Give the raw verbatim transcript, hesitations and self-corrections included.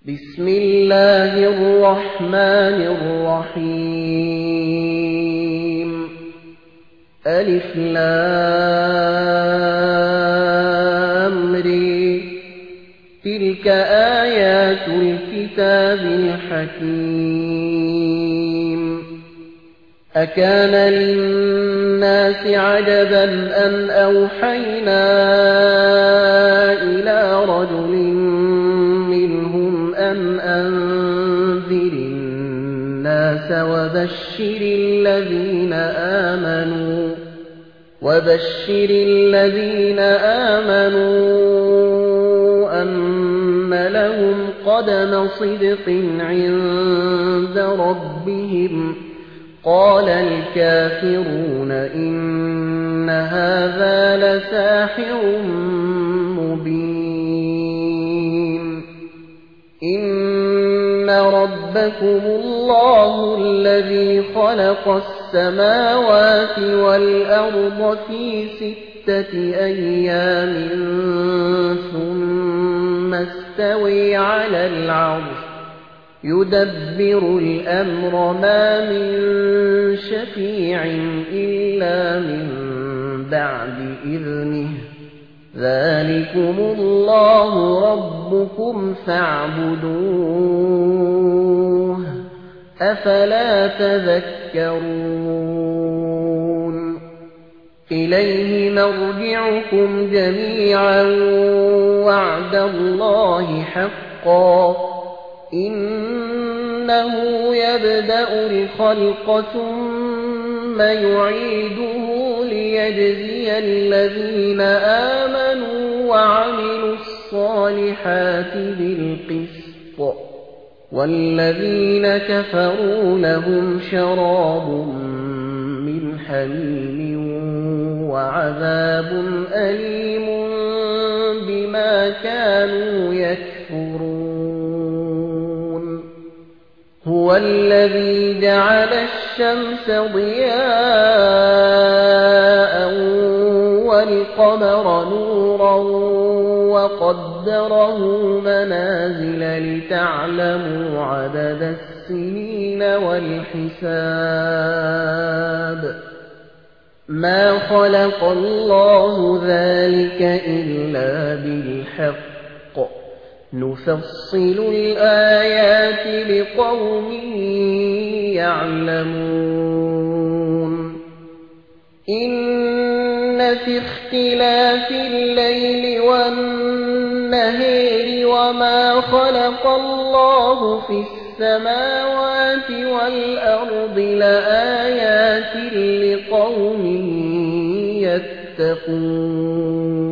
بسم الله الرحمن الرحيم ألف لام ر تلك آيات الكتاب الحكيم أكان للناس عجبا أن أوحينا إلى رجل منهم أن أنذر الناس وبشر الذين آمنوا وبشر الذين آمنوا أن لهم قدم صدق عند ربهم قال الكافرون إن هذا لساحر مبين إن ربكم الله الذي خلق السماوات والأرض في ستة أيام ثم استوي على العرش يدبر الأمر ما من شفيع إلا من بعد إذنه ذلكم الله ربكم فاعبدوه أفلا تذكرون إليه مرجعكم جميعا وعد الله حقا إنه يبدأ الخلق ثم يعيده ليجزي الذين آمنوا وعملوا الصالحات بالقسط والذين كفروا لهم شراب من حميم وعذاب أليم بما كانوا يكفرون هو الذي جعل الشمس ضياء والقمر نورا وقدره منازل لتعلموا عدد السنين والحساب ما خلق الله ذلك إلا بالحق نفصل الآيات لقوم يعلمون إن في اختلاف الليل والنهار وما خلق الله في السماوات والأرض لآيات لقوم يتقون